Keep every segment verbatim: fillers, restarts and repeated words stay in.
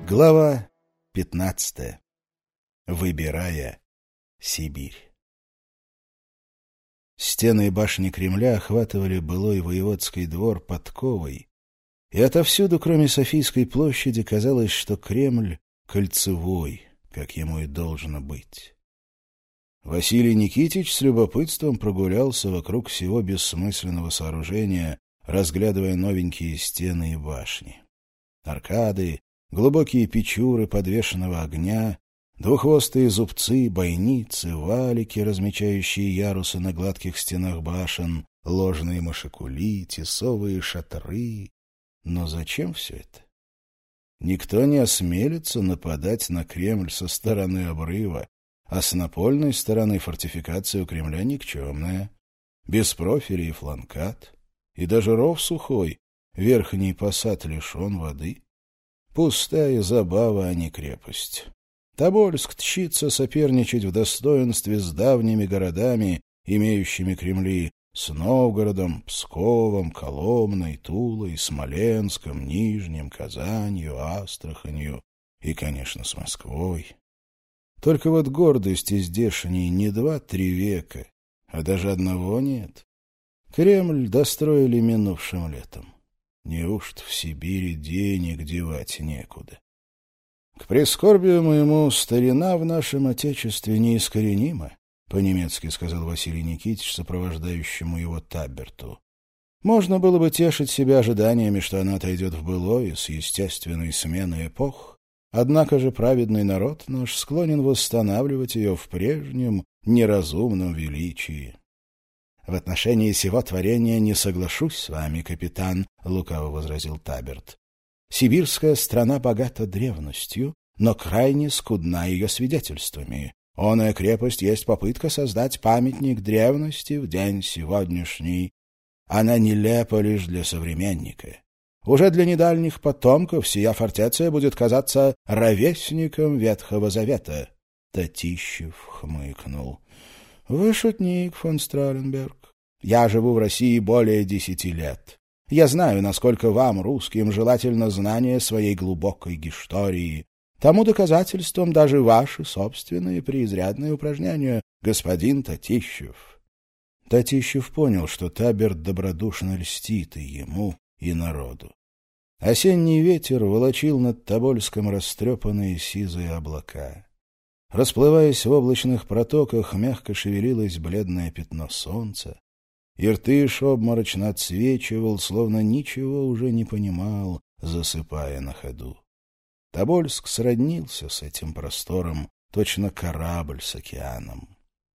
Глава пятнадцатая. Выбирая Сибирь. Стены и башни Кремля охватывали былой воеводский двор подковой, и отовсюду, кроме Софийской площади, казалось, что Кремль кольцевой, как ему и должно быть. Василий Никитич с любопытством прогулялся вокруг всего бессмысленного сооружения, разглядывая новенькие стены и башни. Аркады, глубокие печуры подвешенного огня, двуххвостые зубцы, бойницы, валики, размечающие ярусы на гладких стенах башен, ложные машикули, тесовые шатры. Но зачем все это? Никто не осмелится нападать на Кремль со стороны обрыва, а с напольной стороны фортификация у Кремля никчемная, без профилей и фланкат, и даже ров сухой, верхний посад лишен воды. Пустая забава, а не крепость. Тобольск тщится соперничать в достоинстве с давними городами, имеющими Кремли, с Новгородом, Псковом, Коломной, Тулой, Смоленском, Нижним, Казанью, Астраханью и, конечно, с Москвой. Только вот гордости здешней не два-три века, а даже одного нет. Кремль достроили минувшим летом. Неужто в Сибири денег девать некуда? К прискорбию моему, старина в нашем отечестве неискоренима, по-немецки сказал Василий Никитич, сопровождающему его Таберту. Можно было бы тешить себя ожиданиями, что она отойдет в былое с естественной сменой эпох, однако же праведный народ наш склонен восстанавливать ее в прежнем неразумном величии. — В отношении сего творения не соглашусь с вами, капитан, — лукаво возразил Таберт. — Сибирская страна богата древностью, но крайне скудна ее свидетельствами. Оная крепость есть попытка создать памятник древности в день сегодняшний. Она нелепа лишь для современника. Уже для недальних потомков сия фортеция будет казаться ровесником Ветхого Завета. Татищев хмыкнул. — Вы шутник, фон Страленберг. Я живу в России более десяти лет. Я знаю, насколько вам, русским, желательно знание своей глубокой гистории. Тому доказательством даже ваши собственные преизрядные упражнения, господин Татищев. Татищев понял, что Таберт добродушно льстит и ему, и народу. Осенний ветер волочил над Тобольском растрепанные сизые облака. Расплываясь в облачных протоках, мягко шевелилось бледное пятно солнца. Иртыш обморочно отсвечивал, словно ничего уже не понимал, засыпая на ходу. Тобольск сроднился с этим простором, точно корабль с океаном.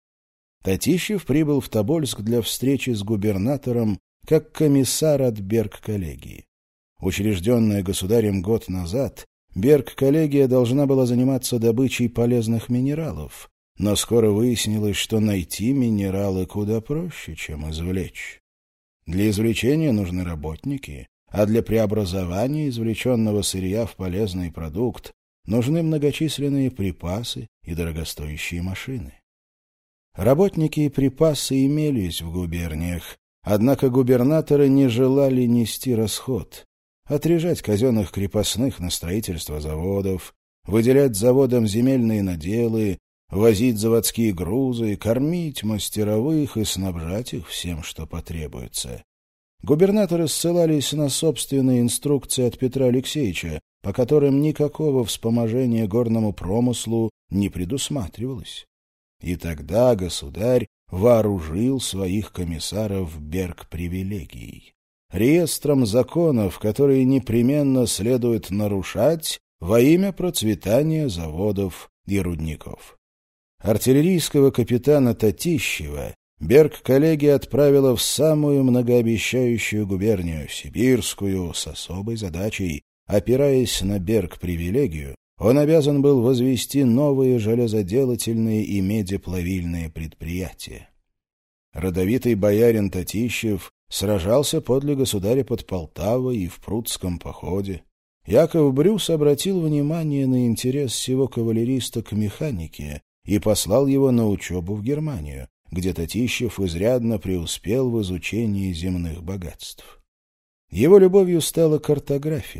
Татищев прибыл в Тобольск для встречи с губернатором как комиссар от Берг-коллегии. Учрежденная государем год назад, Берг-коллегия должна была заниматься добычей полезных минералов, но скоро выяснилось, что найти минералы куда проще, чем извлечь. Для извлечения нужны работники, а для преобразования извлеченного сырья в полезный продукт нужны многочисленные припасы и дорогостоящие машины. Работники и припасы имелись в губерниях, однако губернаторы не желали нести расход, отрежать казенных крепостных на строительство заводов, выделять заводам земельные наделы, возить заводские грузы, кормить мастеровых и снабжать их всем, что потребуется. Губернаторы ссылались на собственные инструкции от Петра Алексеевича, по которым никакого вспоможения горному промыслу не предусматривалось. И тогда государь вооружил своих комиссаров Берг-привилегией, реестром законов, которые непременно следует нарушать во имя процветания заводов и рудников. Артиллерийского капитана Татищева Берг-коллегия отправила в самую многообещающую губернию, Сибирскую, с особой задачей. Опираясь на Берг-привилегию, он обязан был возвести новые железоделательные и медиплавильные предприятия. Родовитый боярин Татищев сражался подле государя под Полтавой и в Прудском походе. Яков Брюс обратил внимание на интерес сего кавалериста к механике и послал его на учебу в Германию, где Татищев изрядно преуспел в изучении земных богатств. Его любовью стала картография,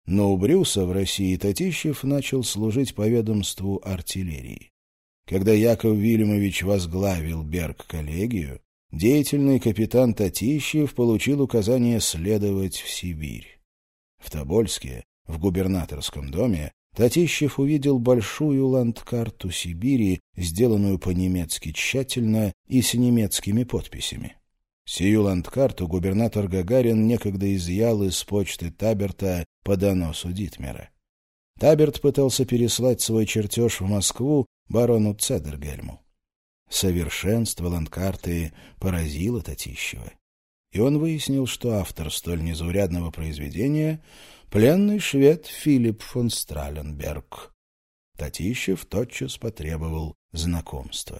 но у Брюса в России Татищев начал служить по ведомству артиллерии. Когда Яков Вильямович возглавил Берг-коллегию, деятельный капитан Татищев получил указание следовать в Сибирь. В Тобольске, в губернаторском доме, Татищев увидел большую ландкарту Сибири, сделанную по-немецки тщательно и с немецкими подписями. Сию ландкарту губернатор Гагарин некогда изъял из почты Таберта по доносу Дитмера. Таберт пытался переслать свой чертеж в Москву барону Цедергельму. Совершенство ландкарты поразило Татищева, и он выяснил, что автор столь незаурядного произведения — пленный швед Филипп фон Страленберг. Татищев тотчас потребовал знакомства.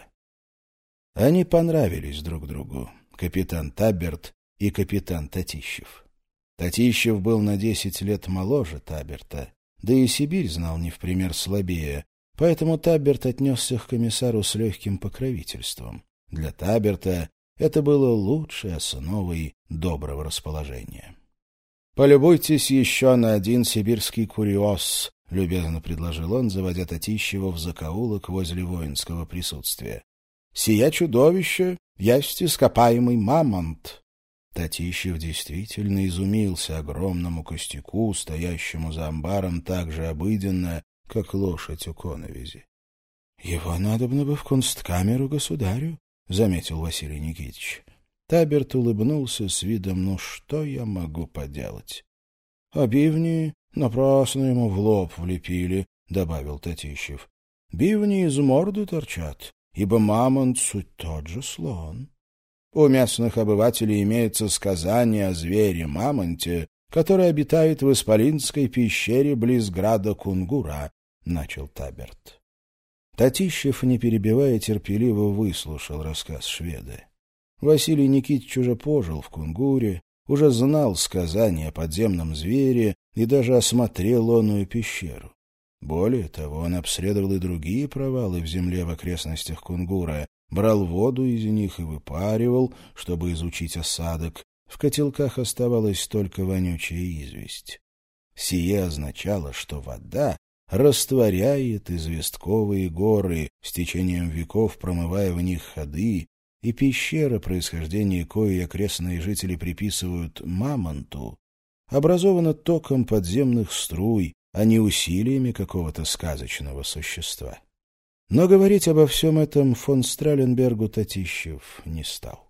Они понравились друг другу, капитан Таберт и капитан Татищев. Татищев был на десять лет моложе Таберта, да и Сибирь знал не в пример слабее, поэтому Таберт отнесся к комиссару с легким покровительством. Для Таберта это было лучшей основой доброго расположения. «Полюбуйтесь еще на один сибирский куриоз», — любезно предложил он, заводя Татищева в закоулок возле воинского присутствия. «Сия чудовище есть ископаемый мамонт». Татищев действительно изумился огромному костяку, стоящему за амбаром так же обыденно, как лошадь у коновизи. — Его надобно бы в кунсткамеру государю, — заметил Василий Никитич. Таберт улыбнулся с видом: «Ну что я могу поделать?» — А бивни напрасно ему в лоб влепили, — добавил Татищев. — Бивни из морды торчат, ибо мамонт суть тот же слон. У местных обывателей имеется сказание о звере-мамонте, который обитает в Исполинской пещере близ града Кунгура, — начал Таберт. Татищев, не перебивая, терпеливо выслушал рассказ шведа. Василий Никитич уже пожил в Кунгуре, уже знал сказания о подземном звере и даже осмотрел оную пещеру. Более того, он обследовал и другие провалы в земле в окрестностях Кунгура, брал воду из них и выпаривал, чтобы изучить осадок. В котелках оставалась только вонючая известь. Сие означало, что вода растворяет известковые горы, с течением веков промывая в них ходы, и пещера, происхождение коей окрестные жители приписывают мамонту, образована током подземных струй, а не усилиями какого-то сказочного существа. Но говорить обо всем этом фон Страленбергу Татищев не стал.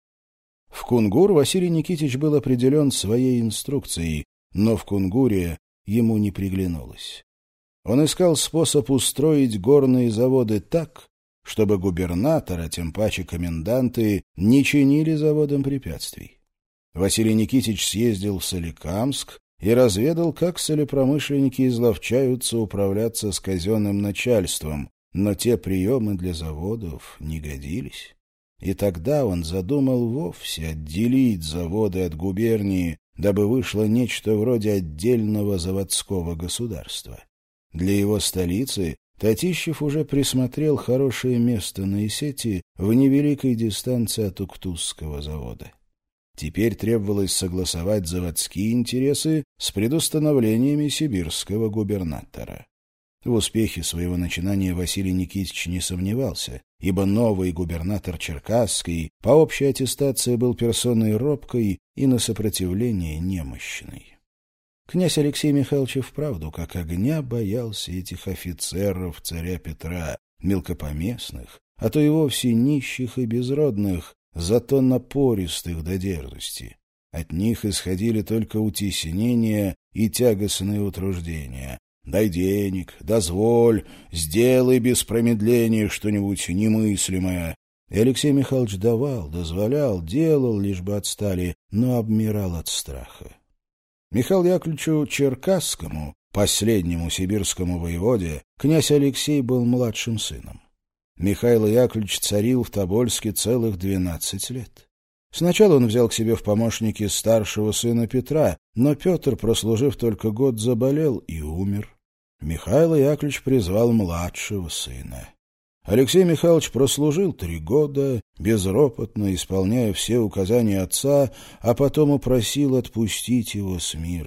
В Кунгур Василий Никитич был определен своей инструкцией, но в Кунгуре ему не приглянулось. Он искал способ устроить горные заводы так, чтобы губернатор, а тем паче коменданты, не чинили заводам препятствий. Василий Никитич съездил в Соликамск и разведал, как солепромышленники изловчаются управляться с казенным начальством, но те приемы для заводов не годились. И тогда он задумал вовсе отделить заводы от губернии, дабы вышло нечто вроде отдельного заводского государства. Для его столицы Татищев уже присмотрел хорошее место на Исети в невеликой дистанции от Уктусского завода. Теперь требовалось согласовать заводские интересы с предустановлениями сибирского губернатора. В успехе своего начинания Василий Никитич не сомневался, ибо новый губернатор Черкасский по общей аттестации был персоной робкой и на сопротивление немощной. Князь Алексей Михайлович вправду как огня боялся этих офицеров царя Петра, мелкопоместных, а то и вовсе нищих и безродных, зато напористых до дерзости. От них исходили только утеснения и тягостные утруждения. «Дай денег, дозволь, сделай без промедления что-нибудь немыслимое». И Алексей Михайлович давал, дозволял, делал, лишь бы отстали, но обмирал от страха. Михаилу Яковлевичу Черкасскому, последнему сибирскому воеводе, князь Алексей был младшим сыном. Михаил Яковлевич царил в Тобольске целых двенадцать лет. Сначала он взял к себе в помощники старшего сына Петра, но Петр, прослужив только год, заболел и умер. Михаил Яковлевич призвал младшего сына. Алексей Михайлович прослужил три года, безропотно исполняя все указания отца, а потом упросил отпустить его с миром.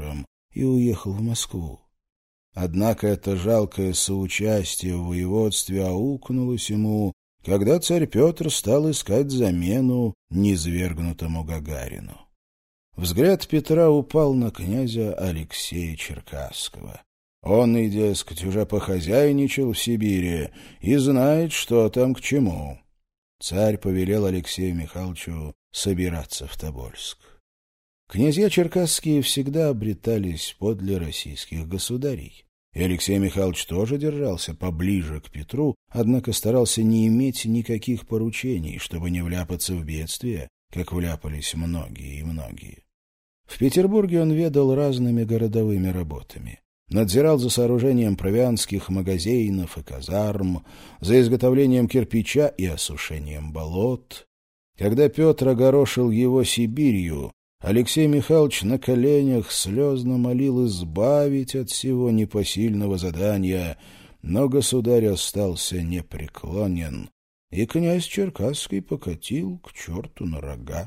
и уехал в Москву. Однако это жалкое соучастие в воеводстве аукнулось ему, когда царь Петр стал искать замену низвергнутому Гагарину. Взгляд Петра упал на князя Алексея Черкасского. Он, и, дескать, уже похозяйничал в Сибири и знает, что там к чему. Царь повелел Алексею Михайловичу собираться в Тобольск. Князья черкасские всегда обретались подле российских государей. И Алексей Михайлович тоже держался поближе к Петру, однако старался не иметь никаких поручений, чтобы не вляпаться в бедствие, как вляпались многие и многие. В Петербурге он ведал разными городовыми работами. Надзирал за сооружением провианских магазинов и казарм, за изготовлением кирпича и осушением болот. Когда Петр огорошил его Сибирью, Алексей Михайлович на коленях слезно молил избавить от всего непосильного задания, но государь остался непреклонен, и князь Черкасский покатил к черту на рога.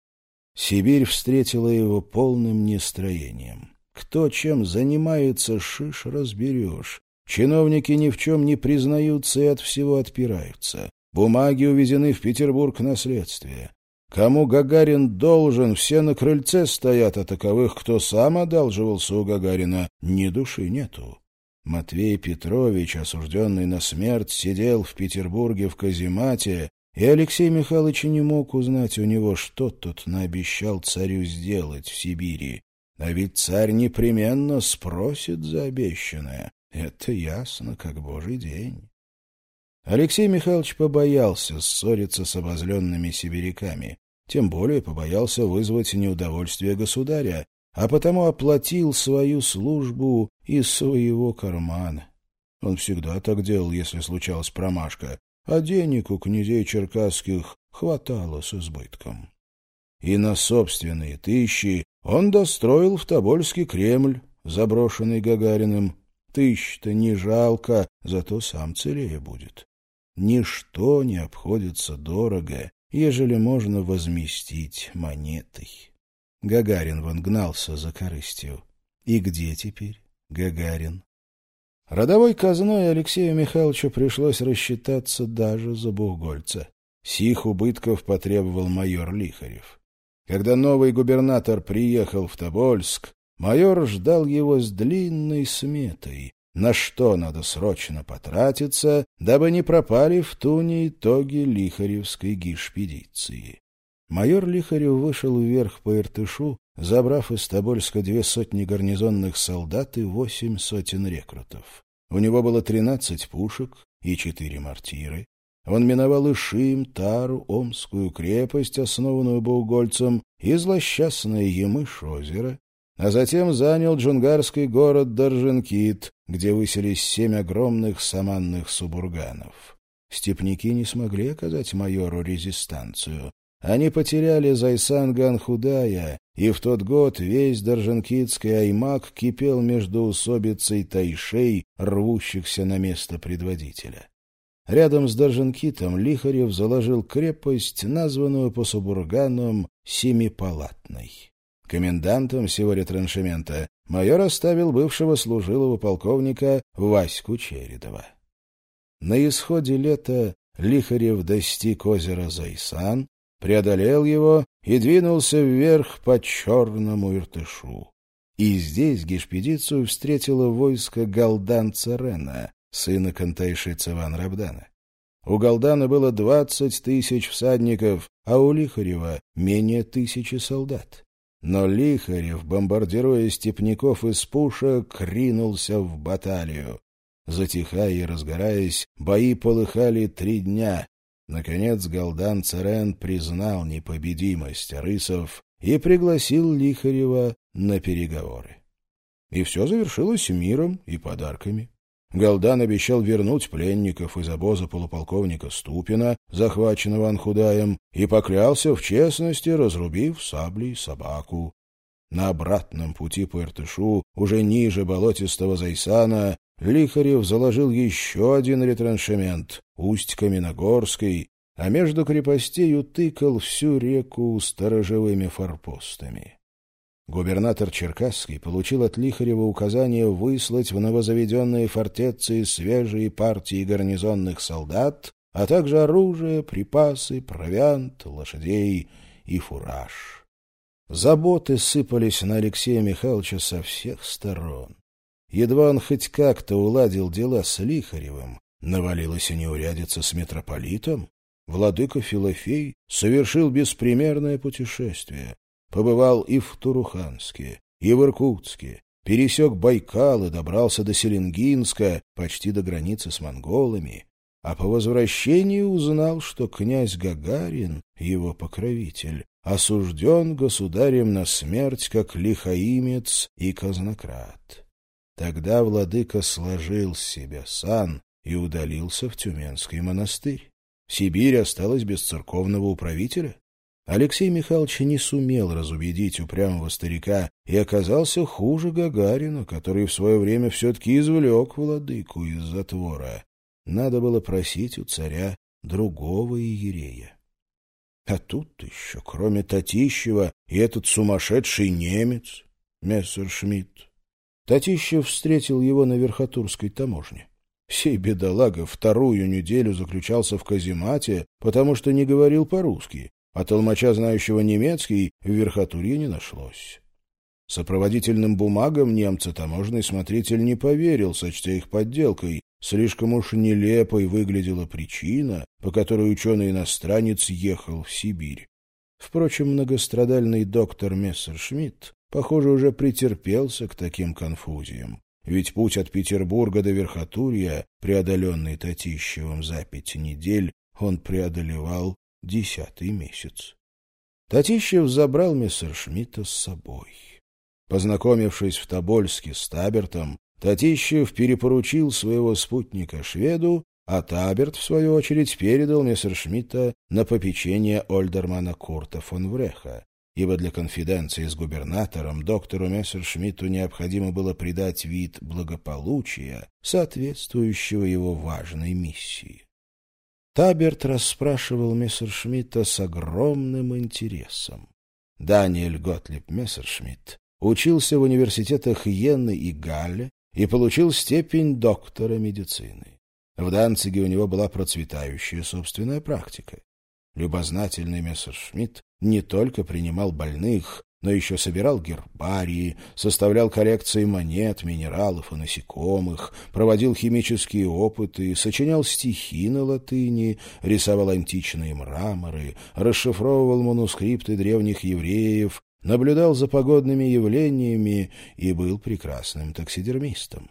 Сибирь встретила его полным нестроением. Кто чем занимается, шиш разберешь. Чиновники ни в чем не признаются и от всего отпираются. Бумаги увезены в Петербург на следствие. Кому Гагарин должен, все на крыльце стоят, а таковых, кто сам одалживался у Гагарина, ни души нету. Матвей Петрович, осужденный на смерть, сидел в Петербурге в каземате, и Алексей Михайлович не мог узнать у него, что тот наобещал царю сделать в Сибири. А ведь царь непременно спросит за обещанное. Это ясно, как божий день. Алексей Михайлович побоялся ссориться с обозленными сибиряками, тем более побоялся вызвать неудовольствие государя, а потому оплатил свою службу из своего кармана. Он всегда так делал, если случалась промашка, а денег у князей черкасских хватало с избытком. И на собственные тысячи он достроил в Тобольске Кремль, заброшенный Гагариным. Тысяч-то не жалко, зато сам целее будет. Ничто не обходится дорого, ежели можно возместить монетой. Гагарин вон гнался за корыстью. И где теперь Гагарин? Родовой казной Алексею Михайловичу пришлось рассчитаться даже за Бугольца. Сих убытков потребовал майор Лихарев. Когда новый губернатор приехал в Тобольск, майор ждал его с длинной сметой, на что надо срочно потратиться, дабы не пропали в туне итоги Лихаревской гишпедиции. Майор Лихарев вышел вверх по Иртышу, забрав из Тобольска две сотни гарнизонных солдат и восемь сотен рекрутов. У него было тринадцать пушек и четыре мортиры. Он миновал Ишим, Тару, Омскую крепость, основанную Бугольцем, и злосчастное Емыш-озеро, а затем занял джунгарский город Даржинкит, где высились семь огромных саманных субурганов. Степняки не смогли оказать майору резистанцию. Они потеряли Зайсан-Ган-Худая, и в тот год весь Даржинкитский аймак кипел между усобицей тайшей, рвущихся на место предводителя. Рядом с Даржинкитом Лихарев заложил крепость, названную по субурганам Семипалатной. Комендантом всего ретраншемента майор оставил бывшего служилого полковника Ваську Чередова. На исходе лета Лихарев достиг озера Зайсан, преодолел его и двинулся вверх по Черному Иртышу. И здесь гишпедицию встретило войско Галдан-Царена, сына Кантайши Цеван-Рабдана. У Галдана было двадцать тысяч всадников, а у Лихарева менее тысячи солдат. Но Лихарев, бомбардируя степняков из пушек, ринулся в баталию. Затихая и разгораясь, бои полыхали три дня. Наконец Галдан-Царен признал непобедимость рысов и пригласил Лихарева на переговоры. И все завершилось миром и подарками. Галдан обещал вернуть пленников из обоза полуполковника Ступина, захваченного Анхудаем, и поклялся в честности, разрубив саблей собаку. На обратном пути по Иртышу, уже ниже болотистого Зайсана, Лихарев заложил еще один ретраншемент — Усть-Каменогорской, а между крепостей утыкал всю реку сторожевыми форпостами. губернатор Черкасский получил от Лихарева указание выслать в новозаведенные фортеции свежие партии гарнизонных солдат, а также оружие, припасы, провиант, лошадей и фураж. Заботы сыпались на Алексея Михайловича со всех сторон. Едва он хоть как-то уладил дела с Лихаревым, навалилась и неурядица с митрополитом. Владыка Филофей совершил беспримерное путешествие. Побывал и в Туруханске, и в Иркутске, пересек Байкал и добрался до Селенгинска, почти до границы с монголами, а по возвращении узнал, что князь Гагарин, его покровитель, осужден государем на смерть как лихаимец и казнократ. Тогда владыка сложил с себя сан и удалился в Тюменский монастырь. Сибирь осталась без церковного управителя. Алексей Михайлович не сумел разубедить упрямого старика и оказался хуже Гагарина, который в свое время все-таки извлек владыку из затвора. Надо было просить у царя другого иерея. А тут еще, кроме Татищева, и этот сумасшедший немец, Мессершмитт. Татищев встретил его на Верхотурской таможне. Сей бедолага вторую неделю заключался в каземате, потому что не говорил по-русски, а толмача, знающего немецкий, в Верхотурье не нашлось. Сопроводительным бумагам немца таможенный смотритель не поверил, сочтя их подделкой. Слишком уж нелепой выглядела причина, по которой ученый-иностранец ехал в Сибирь. Впрочем, многострадальный доктор Мессершмитт, похоже, уже претерпелся к таким конфузиям. Ведь путь от Петербурга до Верхотурья, преодоленный Татищевым за пять недель, он преодолевал десятый месяц. Татищев забрал Мессершмитта с собой. Познакомившись в Тобольске с Табертом, Татищев перепоручил своего спутника шведу, а Таберт, в свою очередь, передал Мессершмитта на попечение Ольдермана Курта фон Вреха, ибо для конфиденции с губернатором доктору Мессершмитту необходимо было придать вид благополучия, соответствующего его важной миссии. Таберт расспрашивал Мессершмитта с огромным интересом. Даниэль Готлиб Мессершмитт учился в университетах Йены и Галле и получил степень доктора медицины. В Данциге у него была процветающая собственная практика. Любознательный Мессершмитт не только принимал больных, но еще собирал гербарии, составлял коллекции монет, минералов и насекомых, проводил химические опыты, сочинял стихи на латыни, рисовал античные мраморы, расшифровывал манускрипты древних евреев, наблюдал за погодными явлениями и был прекрасным таксидермистом.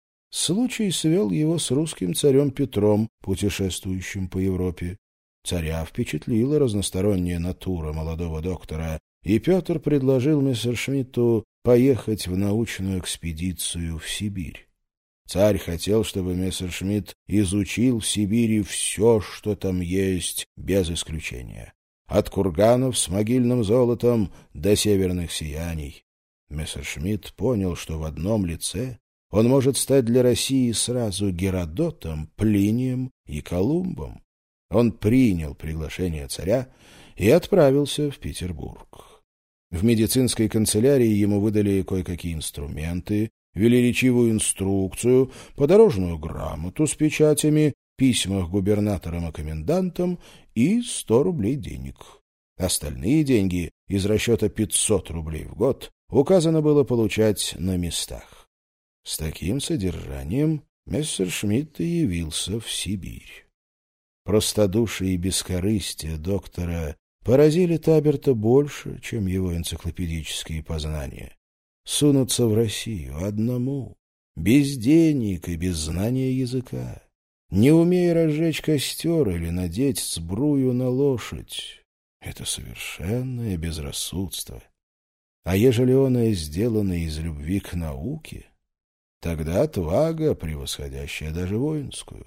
Случай свел его с русским царем Петром, путешествующим по Европе. Царя впечатлила разносторонняя натура молодого доктора, и Петр предложил Мессершмитту поехать в научную экспедицию в Сибирь. Царь хотел, чтобы Мессершмитт изучил в Сибири все, что там есть, без исключения. От курганов с могильным золотом до северных сияний. Мессершмитт понял, что в одном лице он может стать для России сразу Геродотом, Плинием и Колумбом. Он принял приглашение царя и отправился в Петербург. В медицинской канцелярии ему выдали кое-какие инструменты, велеречивую инструкцию, подорожную грамоту с печатями, письма к губернаторам и комендантам и сто рублей денег. Остальные деньги из расчета пятьсот рублей в год указано было получать на местах. С таким содержанием Мессершмитт и явился в Сибирь. Простодушие и бескорыстие доктора поразили Таберта больше, чем его энциклопедические познания. Сунуться в Россию одному, без денег и без знания языка, не умея разжечь костер или надеть сбрую на лошадь — это совершенное безрассудство. А ежели оно сделано из любви к науке, тогда отвага, превосходящая даже воинскую.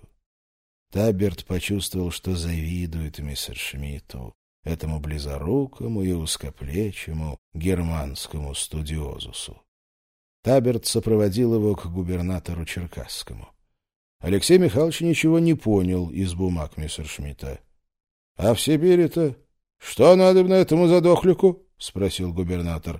Таберт почувствовал, что завидует Мессершмитту, этому близорукому и узкоплечему германскому студиозусу. Таберт сопроводил его к губернатору Черкасскому. Алексей Михайлович ничего не понял из бумаг Мессершмитта. — А в Сибири-то что надо на этому задохлику? — спросил губернатор.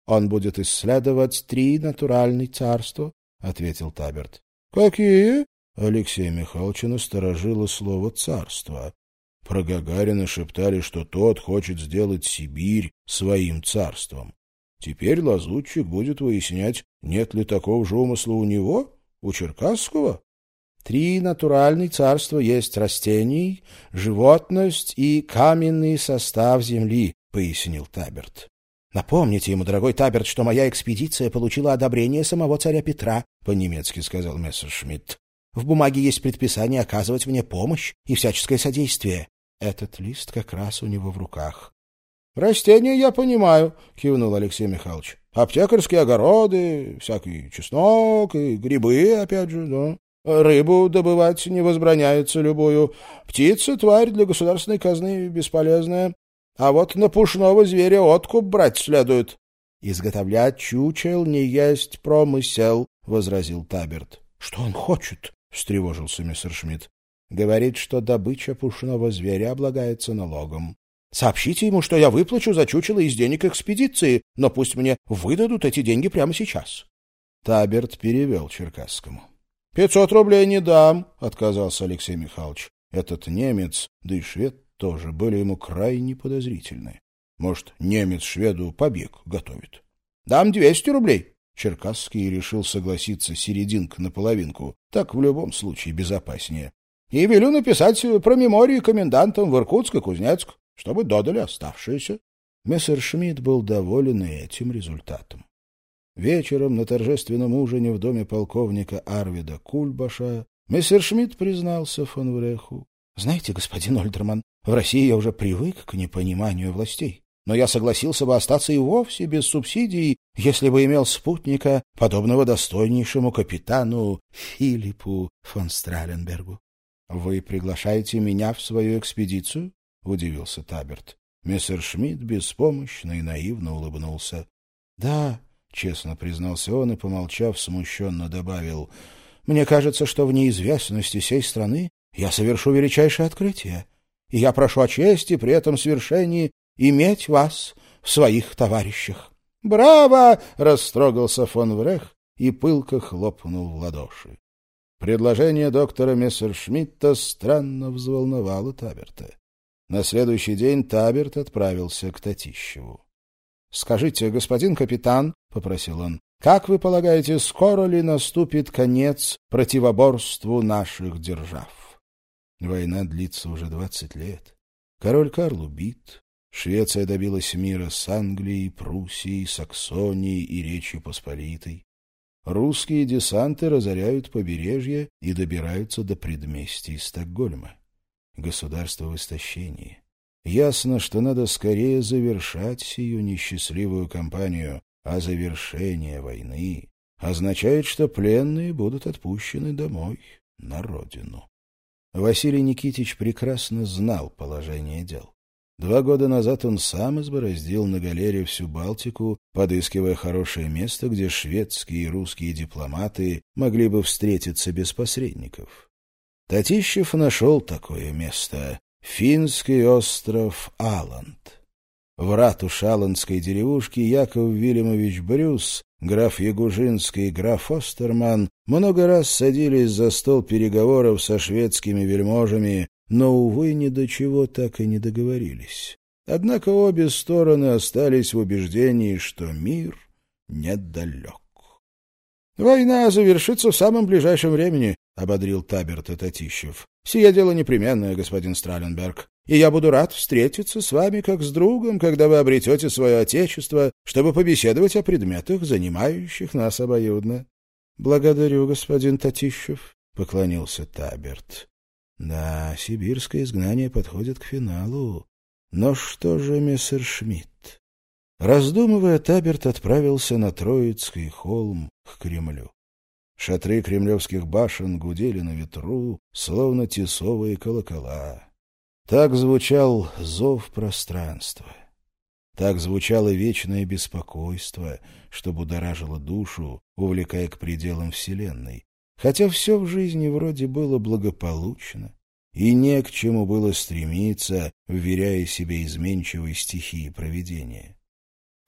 Он будет исследовать три натуральных царства, — ответил Таберт. — Какие? — Алексей Михайлович насторожило слово «царство». Про Гагарина шептали, что тот хочет сделать Сибирь своим царством. Теперь лазутчик будет выяснять, нет ли такого же умысла у него, у Черкасского. Три натуральных царства есть растений, животность и каменный состав земли, — пояснил Таберт. Напомните ему, дорогой Таберт, что моя экспедиция получила одобрение самого царя Петра, — по-немецки сказал Мессершмитт. В бумаге есть предписание оказывать мне помощь и всяческое содействие. Этот лист как раз у него в руках. — Растения я понимаю, — кивнул Алексей Михайлович. — Аптекарские огороды, всякий чеснок и грибы, опять же, да. Рыбу добывать не возбраняется любую. Птица — тварь для государственной казны бесполезная. А вот на пушного зверя откуп брать следует. — Изготовлять чучел не есть промысел, — возразил Таберт. — Что он хочет? — встревожился Мессершмитт. — Говорит, что добыча пушного зверя облагается налогом. Сообщите ему, что я выплачу за чучело из денег экспедиции, но пусть мне выдадут эти деньги прямо сейчас. Таберт перевел Черкасскому. — Пятьсот рублей не дам, — отказался Алексей Михайлович. Этот немец, да и швед тоже, были ему крайне подозрительны. Может, немец шведу побег готовит. — Дам двести рублей. Черкасский решил согласиться серединка на половинку. Так в любом случае безопаснее. И велю написать промемории комендантам в Иркутск и Кузнецк, чтобы додали оставшиеся. Мессершмитт был доволен и этим результатом. Вечером на торжественном ужине в доме полковника Арвида Кульбаша Мессершмитт признался фон Вреху: «Знаете, господин Ольдерман, в России я уже привык к непониманию властей, но я согласился бы остаться и вовсе без субсидий, если бы имел спутника, подобного достойнейшему капитану Филиппу фон Страленбергу». «Вы приглашаете меня в свою экспедицию?» — удивился Таберт. Мессершмитт беспомощно и наивно улыбнулся. «Да», — честно признался он и, помолчав, смущенно добавил, «мне кажется, что в неизвестности сей страны я совершу величайшее открытие, и я прошу о чести при этом свершении иметь вас в своих товарищах». «Браво!» — растрогался фон Врех и пылко хлопнул в ладоши. Предложение доктора Мессершмитта странно взволновало Таберта. На следующий день Таберт отправился к Татищеву. — Скажите, господин капитан, — попросил он, — как вы полагаете, скоро ли наступит конец противоборству наших держав? Война длится уже двадцать лет. Король Карл убит. Швеция добилась мира с Англией, Пруссией, Саксонией и Речью Посполитой. Русские десанты разоряют побережье и добираются до предместий Стокгольма. Государство в истощении. Ясно, что надо скорее завершать сию несчастливую кампанию, а завершение войны означает, что пленные будут отпущены домой, на родину. Василий Никитич прекрасно знал положение дел. Два года назад он сам избороздил на галере всю Балтику, подыскивая хорошее место, где шведские и русские дипломаты могли бы встретиться без посредников. Татищев нашел такое место — финский остров Аланд. В ратуше аландской деревушки Яков Вильямович Брюс, граф Ягужинский и граф Остерман много раз садились за стол переговоров со шведскими вельможами, но, увы, ни до чего так и не договорились. Однако обе стороны остались в убеждении, что мир недалек. «Война завершится в самом ближайшем времени», — ободрил Таберт Татищев. «Сие дело непременное, господин Страленберг, и я буду рад встретиться с вами как с другом, когда вы обретете свое отечество, чтобы побеседовать о предметах, занимающих нас обоюдно». «Благодарю, господин Татищев», — поклонился Таберт. Да, сибирское изгнание подходит к финалу. Но что же Мессершмитт? Раздумывая, Таберт отправился на Троицкий холм к Кремлю. Шатры кремлевских башен гудели на ветру, словно тесовые колокола. Так звучал зов пространства. Так звучало вечное беспокойство, что будоражило душу, увлекая к пределам вселенной. Хотя все в жизни вроде было благополучно, и не к чему было стремиться, вверяя себе изменчивой стихии провидения.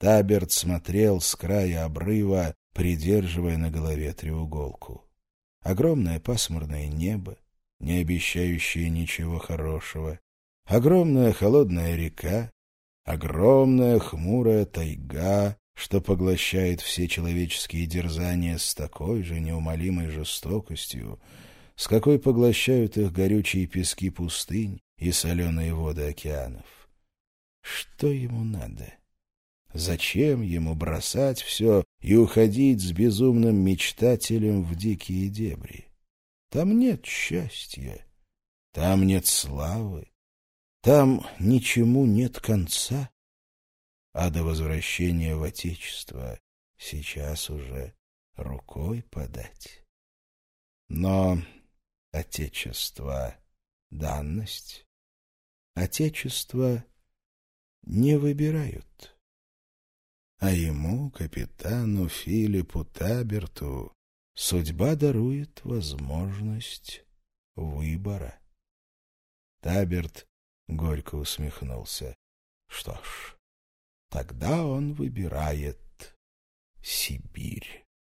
Таберт смотрел с края обрыва, придерживая на голове треуголку. Огромное пасмурное небо, не обещающее ничего хорошего, огромная холодная река, огромная хмурая тайга, что поглощает все человеческие дерзания с такой же неумолимой жестокостью, с какой поглощают их горючие пески пустынь и соленые воды океанов. Что ему надо? Зачем ему бросать все и уходить с безумным мечтателем в дикие дебри? Там нет счастья, там нет славы, там ничему нет конца, а до возвращения в Отечество сейчас уже рукой подать. Но Отечество — данность, Отечество не выбирают. А ему, капитану Филиппу Таберту, судьба дарует возможность выбора. Таберт горько усмехнулся. Что ж, тогда он выбирает Сибирь.